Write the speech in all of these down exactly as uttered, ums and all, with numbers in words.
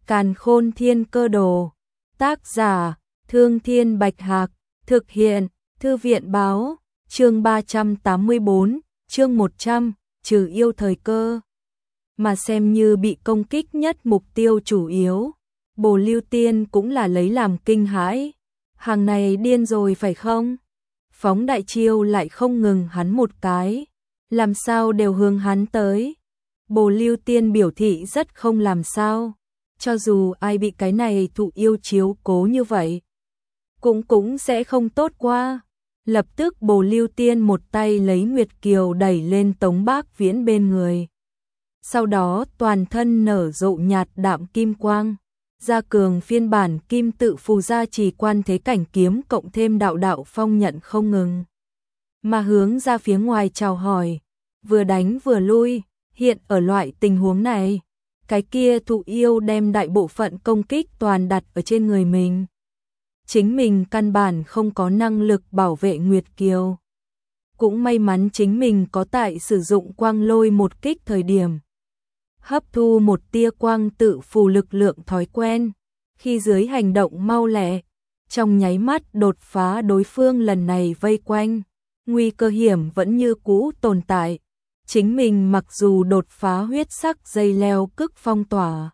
Càn Khôn Thiên Cơ Đồ. Tác giả: Thương Thiên Bạch Hạc. Thực hiện: Thư viện báo. Chương ba trăm tám mươi tư, chương một trăm, trừ yêu thời cơ. Mà xem như bị công kích nhất mục tiêu chủ yếu, Bồ Lưu Tiên cũng là lấy làm kinh hãi. Hàng này điên rồi phải không? Phóng đại chiêu lại không ngừng hắn một cái, làm sao đều hướng hắn tới. Bồ Lưu Tiên biểu thị rất không làm sao, cho dù ai bị cái này thụ yêu chiếu cố như vậy, cũng cũng sẽ không tốt qua. Lập tức Bồ Lưu Tiên một tay lấy Nguyệt Kiều đẩy lên Tống Bác Viễn bên người. Sau đó toàn thân nở rộ nhạt đạm kim quang, gia cường phiên bản kim tự phù gia trì quan thế cảnh kiếm cộng thêm đạo đạo phong nhận không ngừng. Mà hướng ra phía ngoài chào hỏi, vừa đánh vừa lui. Hiện ở loại tình huống này, cái kia thụ yêu đem đại bộ phận công kích toàn đặt ở trên người mình. Chính mình căn bản không có năng lực bảo vệ Nguyệt Kiều. Cũng may mắn chính mình có tại sử dụng quang lôi một kích thời điểm hấp thu một tia quang tự phù lực lượng thói quen, khi dưới hành động mau lẹ, trong nháy mắt đột phá đối phương lần này vây quanh. Nguy cơ hiểm vẫn như cũ tồn tại. Chính mình mặc dù đột phá huyết sắc dây leo cức phong tỏa,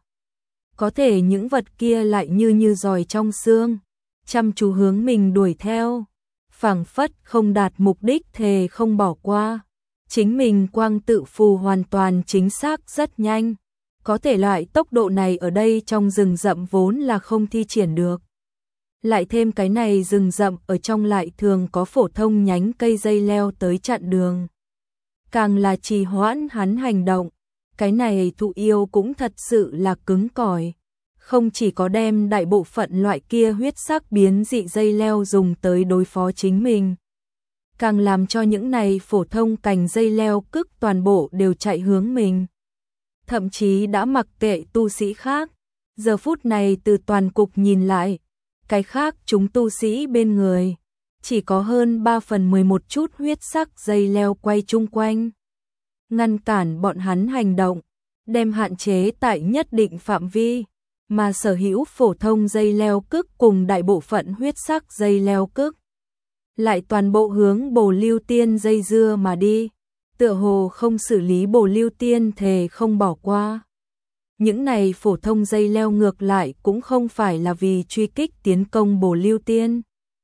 có thể những vật kia lại như như giòi trong xương, chăm chú hướng mình đuổi theo, phảng phất không đạt mục đích thề không bỏ qua. Chính mình quang tự phù hoàn toàn chính xác rất nhanh, có thể loại tốc độ này ở đây trong rừng rậm vốn là không thi triển được. Lại thêm cái này rừng rậm ở trong lại thường có phổ thông nhánh cây dây leo tới chặn đường, càng là trì hoãn hắn hành động. Cái này thụ yêu cũng thật sự là cứng cỏi, không chỉ có đem đại bộ phận loại kia huyết sắc biến dị dây leo dùng tới đối phó chính mình, càng làm cho những này phổ thông cành dây leo cức toàn bộ đều chạy hướng mình. Thậm chí đã mặc kệ tu sĩ khác, giờ phút này từ toàn cục nhìn lại, cái khác chúng tu sĩ bên người chỉ có hơn ba phần mười một chút huyết sắc dây leo quay chung quanh, ngăn cản bọn hắn hành động, đem hạn chế tại nhất định phạm vi, mà sở hữu phổ thông dây leo cức cùng đại bộ phận huyết sắc dây leo cức lại toàn bộ hướng Bồ Lưu Tiên dây dưa mà đi, tựa hồ không xử lý Bồ Lưu Tiên thề không bỏ qua. Những này phổ thông dây leo ngược lại cũng không phải là vì truy kích tiến công Bồ Lưu Tiên,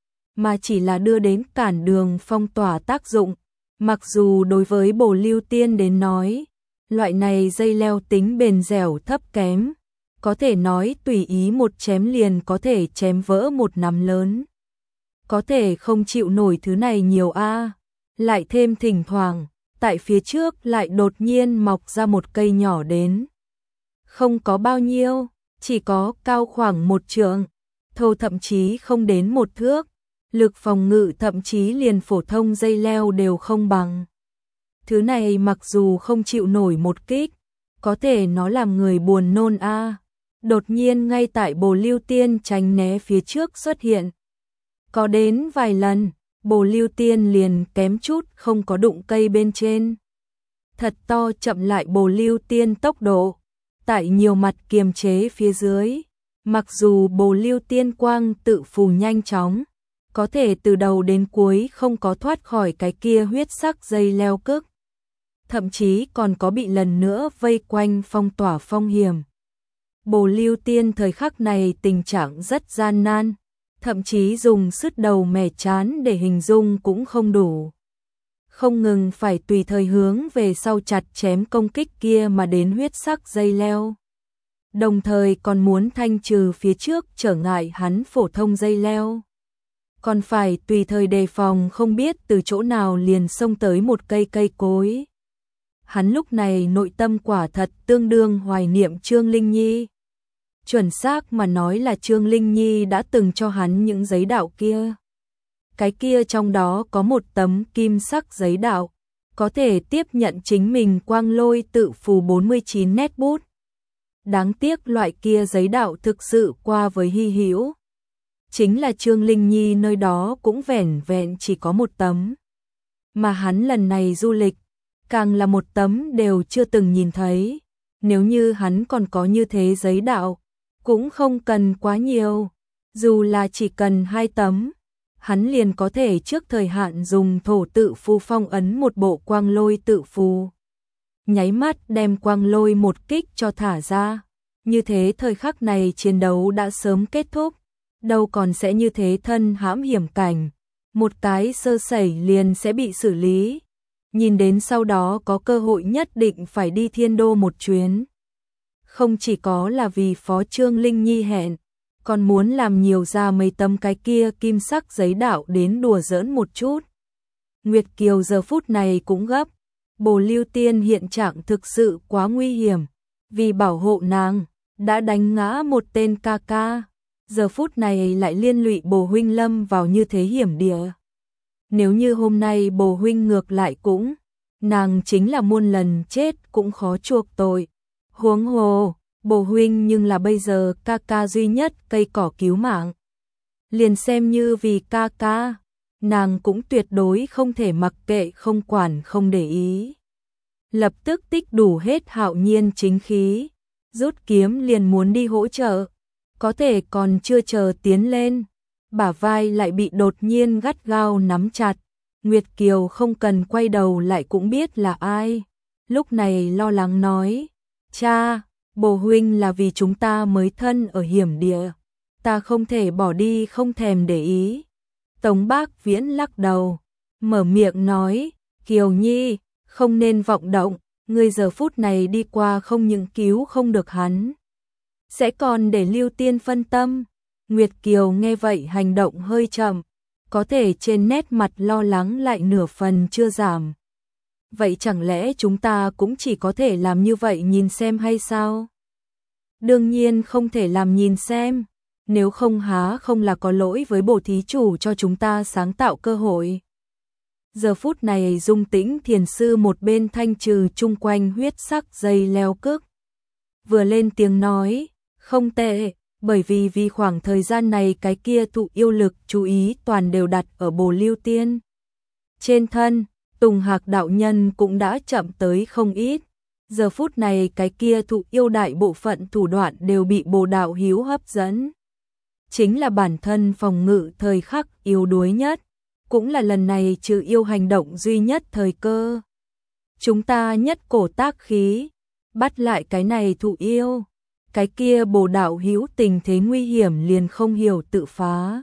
mà chỉ là đưa đến cản đường phong tỏa tác dụng. Mặc dù đối với Bồ Lưu Tiên đến nói, loại này dây leo tính bền dẻo thấp kém, có thể nói tùy ý một chém liền có thể chém vỡ một nắm lớn. Có thể không chịu nổi thứ này nhiều a. Lại thêm thỉnh thoảng, tại phía trước lại đột nhiên mọc ra một cây nhỏ đến. Không có bao nhiêu, chỉ có cao khoảng một trượng, thô thậm chí không đến một thước. Lực phòng ngự thậm chí liền phổ thông dây leo đều không bằng. Thứ này mặc dù không chịu nổi một kích, có thể nó làm người buồn nôn a. Đột nhiên ngay tại Bồ Lưu Tiên tránh né phía trước xuất hiện. Có đến vài lần, Bồ Lưu Tiên liền kém chút không có đụng cây bên trên. Thật to chậm lại Bồ Lưu Tiên tốc độ, tại nhiều mặt kiềm chế phía dưới. Mặc dù Bồ Lưu Tiên quang tự phù nhanh chóng, có thể từ đầu đến cuối không có thoát khỏi cái kia huyết sắc dây leo cức, thậm chí còn có bị lần nữa vây quanh phong tỏa phong hiểm. Bồ Lưu Tiên thời khắc này tình trạng rất gian nan, thậm chí dùng sứt đầu mẻ chán để hình dung cũng không đủ. Không ngừng phải tùy thời hướng về sau chặt chém công kích kia mà đến huyết sắc dây leo, đồng thời còn muốn thanh trừ phía trước trở ngại hắn phổ thông dây leo, còn phải tùy thời đề phòng không biết từ chỗ nào liền xông tới một cây cây cối. Hắn lúc này nội tâm quả thật tương đương hoài niệm Trương Linh Nhi. Chuẩn xác mà nói là Trương Linh Nhi đã từng cho hắn những giấy đạo kia. Cái kia trong đó có một tấm kim sắc giấy đạo, có thể tiếp nhận chính mình quang lôi tự phù bốn mươi chín nét bút. Đáng tiếc loại kia giấy đạo thực sự qua với hy hữu. Chính là Trương Linh Nhi nơi đó cũng vẻn vẹn chỉ có một tấm. Mà hắn lần này du lịch, càng là một tấm đều chưa từng nhìn thấy. Nếu như hắn còn có như thế giấy đạo, cũng không cần quá nhiều, dù là chỉ cần hai tấm, hắn liền có thể trước thời hạn dùng thổ tự phù phong ấn một bộ quang lôi tự phù. Nháy mắt đem quang lôi một kích cho thả ra, như thế thời khắc này chiến đấu đã sớm kết thúc, đâu còn sẽ như thế thân hãm hiểm cảnh, một cái sơ sẩy liền sẽ bị xử lý. Nhìn đến sau đó có cơ hội nhất định phải đi thiên đô một chuyến. Không chỉ có là vì Phó Trương Linh Nhi hẹn, còn muốn làm nhiều ra mấy tấm cái kia kim sắc giấy đạo đến đùa giỡn một chút. Nguyệt Kiều giờ phút này cũng gấp, Bồ Lưu Tiên hiện trạng thực sự quá nguy hiểm, vì bảo hộ nàng, đã đánh ngã một tên ca ca, giờ phút này lại liên lụy Bồ huynh lâm vào như thế hiểm địa. Nếu như hôm nay Bồ huynh ngược lại cũng, nàng chính là muôn lần chết cũng khó chuộc tội. Huống hồ, Bồ huynh nhưng là bây giờ ca ca duy nhất cây cỏ cứu mạng. Liền xem như vì ca ca, nàng cũng tuyệt đối không thể mặc kệ không quản không để ý. Lập tức tích đủ hết hạo nhiên chính khí, rút kiếm liền muốn đi hỗ trợ, có thể còn chưa chờ tiến lên, bả vai lại bị đột nhiên gắt gao nắm chặt. Nguyệt Kiều không cần quay đầu lại cũng biết là ai, lúc này lo lắng nói, cha, Bồ huynh là vì chúng ta mới thân ở hiểm địa, ta không thể bỏ đi không thèm để ý. Tống Bác Viễn lắc đầu, mở miệng nói, Kiều Nhi, không nên vọng động, ngươi giờ phút này đi qua không những cứu không được hắn, sẽ còn để Lưu Tiên phân tâm. Nguyệt Kiều nghe vậy hành động hơi chậm, có thể trên nét mặt lo lắng lại nửa phần chưa giảm. Vậy chẳng lẽ chúng ta cũng chỉ có thể làm như vậy nhìn xem hay sao? Đương nhiên không thể làm nhìn xem, nếu không há không là có lỗi với Bồ thí chủ cho chúng ta sáng tạo cơ hội. Giờ phút này Dung Tĩnh thiền sư một bên thanh trừ chung quanh huyết sắc dây leo cức. Vừa lên tiếng nói, không tệ, bởi vì vì khoảng thời gian này cái kia thụ yêu lực chú ý toàn đều đặt ở Bồ Lưu Tiên. Trên thân, Tùng Hạc đạo nhân cũng đã chậm tới không ít. Giờ phút này cái kia thụ yêu đại bộ phận thủ đoạn đều bị Bồ đạo hiếu hấp dẫn. Chính là bản thân phòng ngự thời khắc yếu đuối nhất, cũng là lần này trừ yêu hành động duy nhất thời cơ. Chúng ta nhất cổ tác khí, bắt lại cái này thụ yêu, cái kia Bồ đạo hiếu tình thế nguy hiểm liền không hiểu tự phá.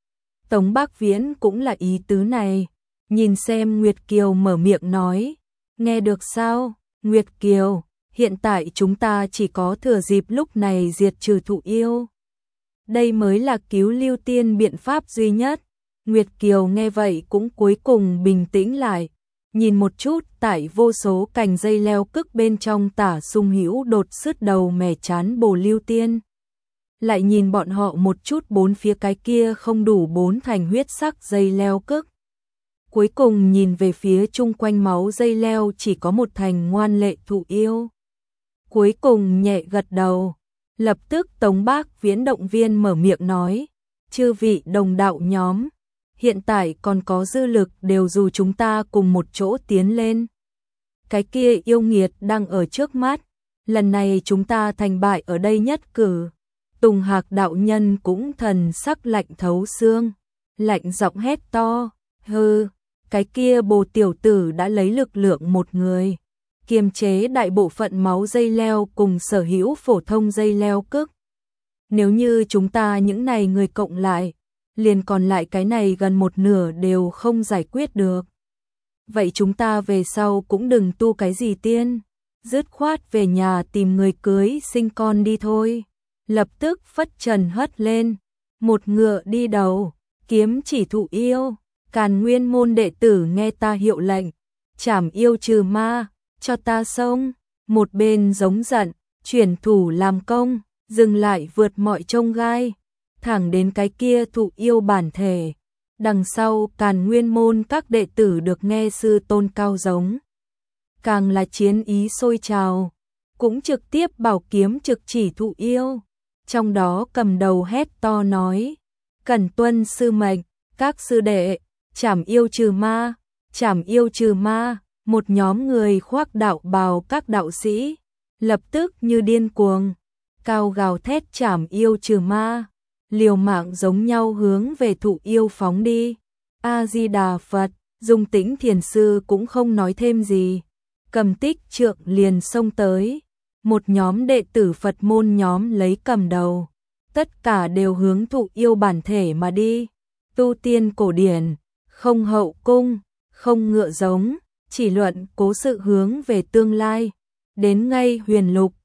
Tống Bác Viễn cũng là ý tứ này, nhìn xem Nguyệt Kiều mở miệng nói, nghe được sao, Nguyệt Kiều, hiện tại chúng ta chỉ có thừa dịp lúc này diệt trừ thụ yêu. Đây mới là cứu Lưu Tiên biện pháp duy nhất. Nguyệt Kiều nghe vậy cũng cuối cùng bình tĩnh lại, nhìn một chút tại vô số cành dây leo cức bên trong tả sung hữu đột sứt đầu mẻ chán Bồ Lưu Tiên. Lại nhìn bọn họ một chút bốn phía cái kia không đủ bốn thành huyết sắc dây leo cức. Cuối cùng nhìn về phía chung quanh máu dây leo chỉ có một thành ngoan lệ thụ yêu. Cuối cùng nhẹ gật đầu, lập tức Tống Bác Viễn động viên mở miệng nói, chư vị đồng đạo nhóm, hiện tại còn có dư lực đều dù chúng ta cùng một chỗ tiến lên. Cái kia yêu nghiệt đang ở trước mắt, lần này chúng ta thành bại ở đây nhất cử. Tùng Hạc đạo nhân cũng thần sắc lạnh thấu xương, lạnh giọng hét to, hừ, cái kia Bồ tiểu tử đã lấy lực lượng một người, kiềm chế đại bộ phận máu dây leo cùng sở hữu phổ thông dây leo cức. Nếu như chúng ta những này người cộng lại, liền còn lại cái này gần một nửa đều không giải quyết được. Vậy chúng ta về sau cũng đừng tu cái gì tiên, dứt khoát về nhà tìm người cưới sinh con đi thôi. Lập tức phất trần hất lên, một ngựa đi đầu, kiếm chỉ thụ yêu, Càn Nguyên môn đệ tử nghe ta hiệu lệnh, trảm yêu trừ ma, cho ta xông. Một bên giống giận, chuyển thủ làm công, dừng lại vượt mọi chông gai, thẳng đến cái kia thụ yêu bản thể. Đằng sau Càn Nguyên môn các đệ tử được nghe sư tôn cao giống, càng là chiến ý sôi trào, cũng trực tiếp bảo kiếm trực chỉ thụ yêu. Trong đó cầm đầu hét to nói, cẩn tuân sư mệnh, các sư đệ, trảm yêu trừ ma, trảm yêu trừ ma. Một nhóm người khoác đạo bào các đạo sĩ, lập tức như điên cuồng, cao gào thét trảm yêu trừ ma, liều mạng giống nhau hướng về thụ yêu phóng đi. A-di-đà Phật, Dung Tĩnh Thiền Sư cũng không nói thêm gì, cầm tích trượng liền xông tới. Một nhóm đệ tử Phật môn nhóm lấy cầm đầu, tất cả đều hướng thụ yêu bản thể mà đi. Tu tiên cổ điển, không hậu cung, không ngựa giống, chỉ luận cố sự hướng về tương lai. Đến ngay huyền lục,